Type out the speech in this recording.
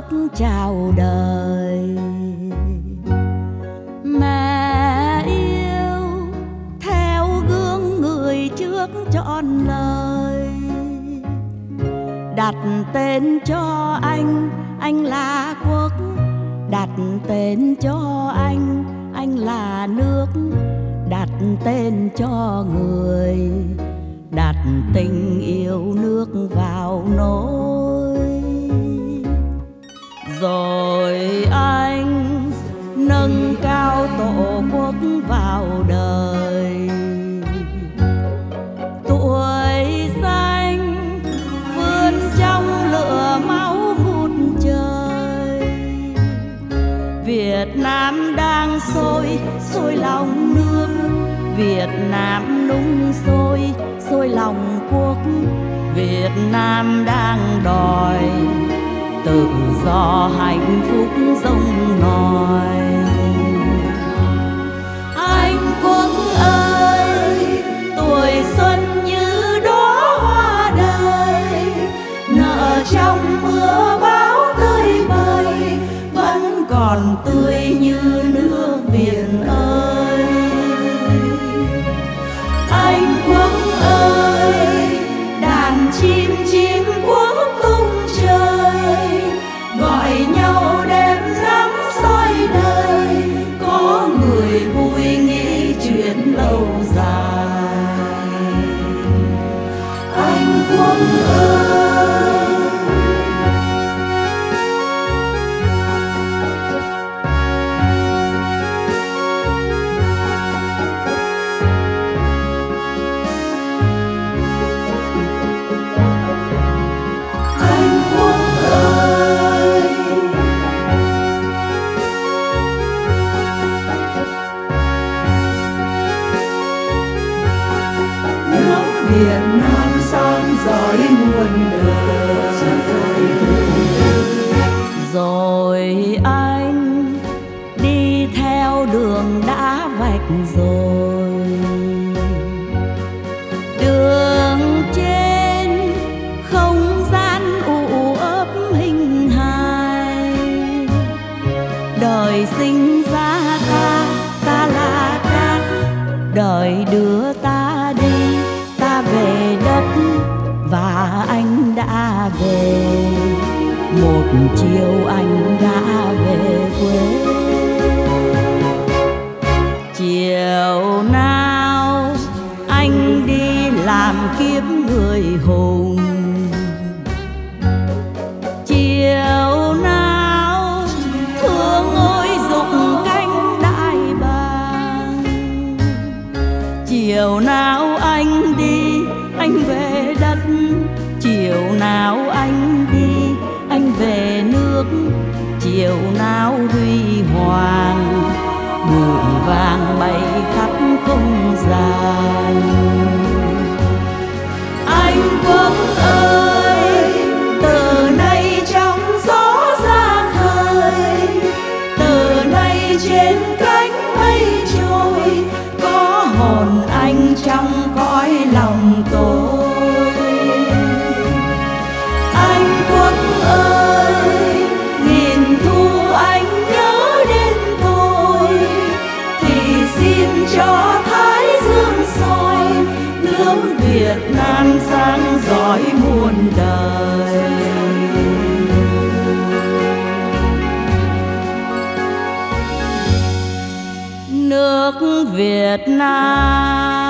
chào đời. Mẹ yêu theo gương người trước trọn lời, đặt tên cho anh là quốc, đặt tên cho anh là nước, đặt tên cho người, đặt tình yêu nước vào nỗi. Rồi anh nâng cao tổ quốc vào đời, tuổi xanh vươn trong lửa máu ngút trời. Việt Nam đang sôi lòng nước, Việt Nam nung sôi lòng quốc. Việt Nam đang đòi tự do hạnh phúc rông nổi. Anh quốc ơi, tuổi xuân như đóa hoa đời, nở trong mưa bão tơi bời, vẫn còn tươi như nước Việt ơi. Anh quốc ơi, đàn chim quốc tung trời, gọi nhau đêm nắng soi đời, có người vui nghĩ chuyện lâu dài. Anh quốc ơi, Việt Nam sáng rọi muôn đời. Rồi anh đi theo đường đã vạch rồi, đường trên không gian u ấp hình hài. Đời sinh ra ta là cát, đời đưa ta đi về đất và anh đã về. Một chiều anh đã về quê. Chiều nào anh đi làm kiếm người hùng, chiều nào thương ôi dụng cánh đại bàng. Chiều nào anh đi anh về đất, chiều nào anh đi anh về nước. Chiều nào huy hoàng bụi vàng bay khắp không gian. Anh quốc ơi, từ nay trong gió ra khơi, từ nay trên cánh mây trôi, có hồn anh trong cõi lòng tôi. Anh quốc ơi, nghìn thu anh nhớ đến tôi, thì xin cho thái dương soi, nước Việt Nam sáng rọi muôn đời. Nước Việt Nam